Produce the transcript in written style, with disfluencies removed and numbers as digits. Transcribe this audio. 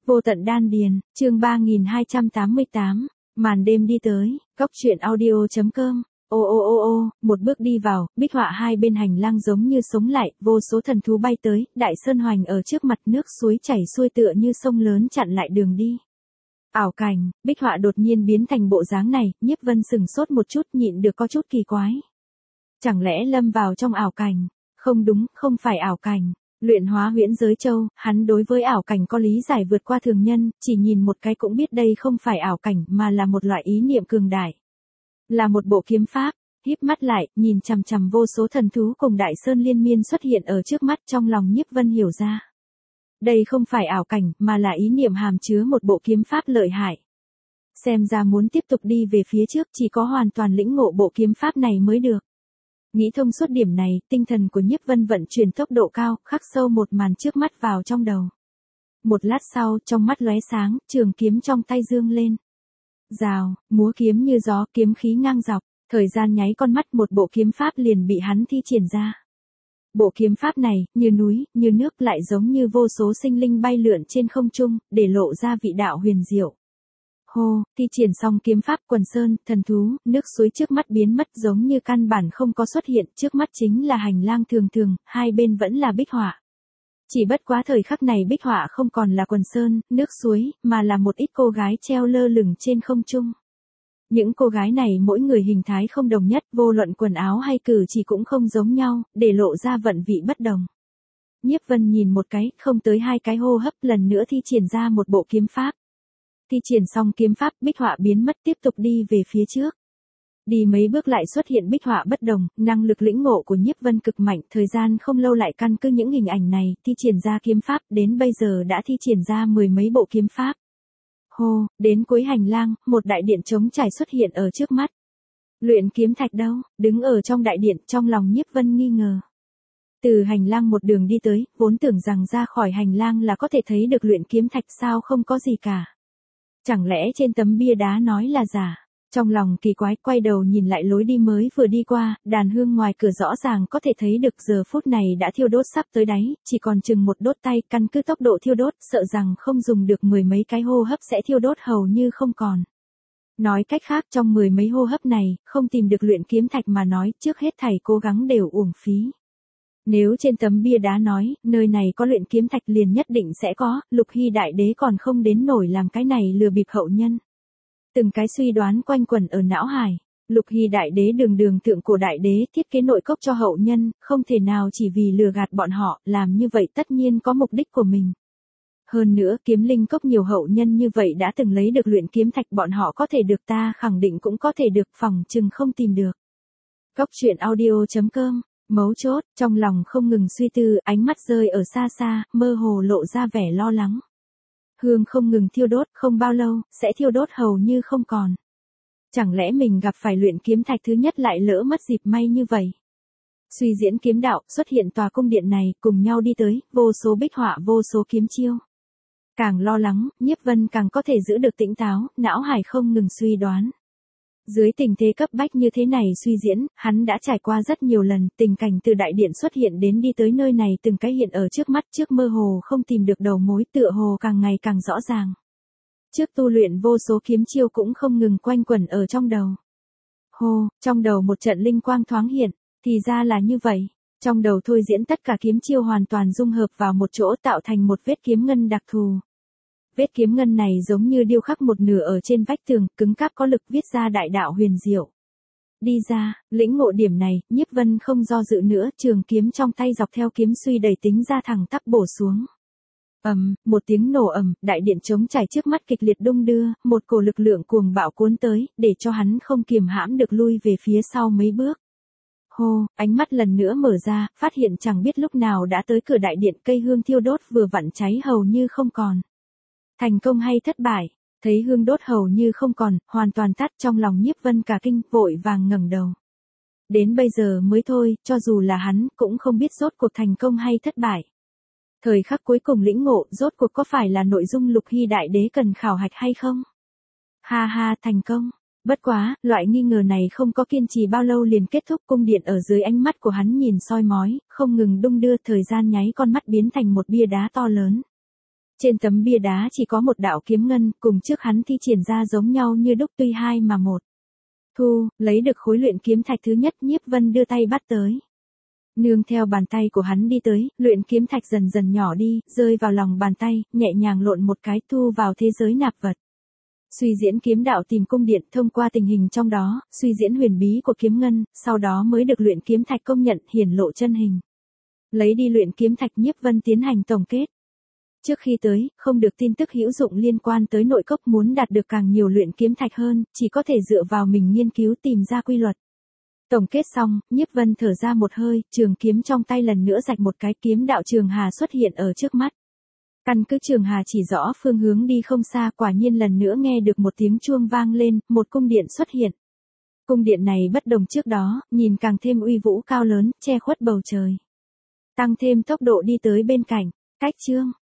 Vô tận đan điền, chương 3288, màn đêm đi tới, góc truyện audio.com. Ô ô ô ô, một bước đi vào, bích họa hai bên hành lang giống như sống lại, vô số thần thú bay tới, đại sơn hoành ở trước mặt, nước suối chảy xuôi tựa như sông lớn chặn lại đường đi. Ảo cảnh, bích họa đột nhiên biến thành bộ dáng này, Nhiếp Vân sừng sốt một chút, nhịn được có chút kỳ quái. Chẳng lẽ lâm vào trong ảo cảnh? Không đúng, không phải ảo cảnh. Luyện hóa huyễn giới châu, hắn đối với ảo cảnh có lý giải vượt qua thường nhân, chỉ nhìn một cái cũng biết đây không phải ảo cảnh mà là một loại ý niệm cường đại. Là một bộ kiếm pháp, híp mắt lại, nhìn chằm chằm vô số thần thú cùng đại sơn liên miên xuất hiện ở trước mắt, trong lòng Nhiếp Vân hiểu ra. Đây không phải ảo cảnh mà là ý niệm hàm chứa một bộ kiếm pháp lợi hại. Xem ra muốn tiếp tục đi về phía trước chỉ có hoàn toàn lĩnh ngộ bộ kiếm pháp này mới được. Nghĩ thông suốt điểm này, tinh thần của Nhiếp Vân vận chuyển tốc độ cao, khắc sâu một màn trước mắt vào trong đầu. Một lát sau, trong mắt lóe sáng, trường kiếm trong tay dương lên. Rào, múa kiếm như gió, kiếm khí ngang dọc, thời gian nháy con mắt, một bộ kiếm pháp liền bị hắn thi triển ra. Bộ kiếm pháp này, như núi, như nước, lại giống như vô số sinh linh bay lượn trên không trung, để lộ ra vị đạo huyền diệu. Hô, thi triển xong kiếm pháp, quần sơn, thần thú, nước suối trước mắt biến mất giống như căn bản không có xuất hiện, trước mắt chính là hành lang thường thường, hai bên vẫn là bích họa. Chỉ bất quá thời khắc này bích họa không còn là quần sơn, nước suối, mà là một ít cô gái treo lơ lửng trên không trung. Những cô gái này mỗi người hình thái không đồng nhất, vô luận quần áo hay cử chỉ cũng không giống nhau, để lộ ra vận vị bất đồng. Nhiếp Vân nhìn một cái, không tới hai cái hô hấp, lần nữa thi triển ra một bộ kiếm pháp. Thi triển xong kiếm pháp, bích họa biến mất, tiếp tục đi về phía trước. Đi mấy bước lại xuất hiện bích họa bất đồng, năng lực lĩnh ngộ của Nhiếp Vân cực mạnh, thời gian không lâu lại căn cứ những hình ảnh này, thi triển ra kiếm pháp, đến bây giờ đã thi triển ra mười mấy bộ kiếm pháp. Hô, đến cuối hành lang, một đại điện trống trải xuất hiện ở trước mắt. Luyện kiếm thạch đâu? Đứng ở trong đại điện, trong lòng Nhiếp Vân nghi ngờ. Từ hành lang một đường đi tới, vốn tưởng rằng ra khỏi hành lang là có thể thấy được luyện kiếm thạch, sao không có gì cả. Chẳng lẽ trên tấm bia đá nói là giả? Trong lòng kỳ quái, quay đầu nhìn lại lối đi mới vừa đi qua, đàn hương ngoài cửa rõ ràng có thể thấy được giờ phút này đã thiêu đốt sắp tới đáy, chỉ còn chừng một đốt tay, căn cứ tốc độ thiêu đốt, sợ rằng không dùng được mười mấy cái hô hấp sẽ thiêu đốt hầu như không còn. Nói cách khác, trong mười mấy hô hấp này, không tìm được luyện kiếm thạch mà nói, trước hết thảy cố gắng đều uổng phí. Nếu trên tấm bia đá nói, nơi này có luyện kiếm thạch liền nhất định sẽ có, Lục Hy đại đế còn không đến nổi làm cái này lừa bịp hậu nhân. Từng cái suy đoán quanh quẩn ở não hải, Lục Hy đại đế đường thượng cổ đại đế thiết kế nội cốc cho hậu nhân, không thể nào chỉ vì lừa gạt bọn họ, làm như vậy tất nhiên có mục đích của mình. Hơn nữa, kiếm linh cốc nhiều hậu nhân như vậy đã từng lấy được luyện kiếm thạch, bọn họ có thể được, ta khẳng định cũng có thể được, phòng chừng không tìm được. Góc truyện audio.com. Mấu chốt, trong lòng không ngừng suy tư, ánh mắt rơi ở xa xa, mơ hồ lộ ra vẻ lo lắng. Hương không ngừng thiêu đốt, không bao lâu, sẽ thiêu đốt hầu như không còn. Chẳng lẽ mình gặp phải luyện kiếm thạch thứ nhất lại lỡ mất dịp may như vậy? Suy diễn kiếm đạo, xuất hiện tòa cung điện này, cùng nhau đi tới, vô số bích họa, vô số kiếm chiêu. Càng lo lắng, Nhiếp Vân càng có thể giữ được tỉnh táo, não hải không ngừng suy đoán. Dưới tình thế cấp bách như thế này suy diễn, hắn đã trải qua rất nhiều lần, tình cảnh từ đại điện xuất hiện đến đi tới nơi này từng cái hiện ở trước mắt, trước mơ hồ không tìm được đầu mối, tựa hồ càng ngày càng rõ ràng. Trước tu luyện vô số kiếm chiêu cũng không ngừng quanh quẩn ở trong đầu. Hô, trong đầu một trận linh quang thoáng hiện, thì ra là như vậy. Trong đầu thôi diễn tất cả kiếm chiêu hoàn toàn dung hợp vào một chỗ tạo thành một vết kiếm ngân đặc thù. Vết kiếm ngân này giống như điêu khắc một nửa ở trên vách tường, cứng cáp có lực viết ra đại đạo huyền diệu. Đi ra, lĩnh ngộ điểm này, Nhiếp Vân không do dự nữa, trường kiếm trong tay dọc theo kiếm suy đẩy tính ra thẳng tắp bổ xuống. Một tiếng nổ ầm, đại điện trống trải trước mắt kịch liệt đung đưa, một cổ lực lượng cuồng bạo cuốn tới, để cho hắn không kiềm hãm được lui về phía sau mấy bước. Hô, ánh mắt lần nữa mở ra, phát hiện chẳng biết lúc nào đã tới cửa đại điện, cây hương thiêu đốt vừa vặn cháy hầu như không còn. Thành công hay thất bại? Thấy hương đốt hầu như không còn, hoàn toàn tắt, trong lòng Nhiếp Vân cả kinh, vội vàng ngẩng đầu. Đến bây giờ mới thôi, cho dù là hắn, cũng không biết rốt cuộc thành công hay thất bại. Thời khắc cuối cùng lĩnh ngộ, rốt cuộc có phải là nội dung Lục Hy đại đế cần khảo hạch hay không? Ha ha, thành công. Bất quá, loại nghi ngờ này không có kiên trì bao lâu liền kết thúc, cung điện ở dưới ánh mắt của hắn nhìn soi mói, không ngừng đung đưa, thời gian nháy con mắt biến thành một bia đá to lớn. Trên tấm bia đá chỉ có một đạo kiếm ngân, cùng trước hắn thi triển ra giống nhau như đúc tuy hai mà một. Thu, lấy được khối luyện kiếm thạch thứ nhất, Nhiếp Vân đưa tay bắt tới. Nương theo bàn tay của hắn đi tới, luyện kiếm thạch dần dần nhỏ đi, rơi vào lòng bàn tay, nhẹ nhàng lộn một cái thu vào thế giới nạp vật. Suy diễn kiếm đạo tìm cung điện, thông qua tình hình trong đó, suy diễn huyền bí của kiếm ngân, sau đó mới được luyện kiếm thạch công nhận, hiển lộ chân hình. Lấy đi luyện kiếm thạch, Nhiếp Vân tiến hành tổng kết. Trước khi tới, không được tin tức hữu dụng liên quan tới nội cốc, muốn đạt được càng nhiều luyện kiếm thạch hơn, chỉ có thể dựa vào mình nghiên cứu tìm ra quy luật. Tổng kết xong, Nhiếp Vân thở ra một hơi, trường kiếm trong tay lần nữa rạch một cái, kiếm đạo trường hà xuất hiện ở trước mắt. Căn cứ trường hà chỉ rõ phương hướng đi không xa, quả nhiên lần nữa nghe được một tiếng chuông vang lên, một cung điện xuất hiện. Cung điện này bất đồng trước đó, nhìn càng thêm uy vũ cao lớn, che khuất bầu trời. Tăng thêm tốc độ đi tới bên cạnh, cách chương.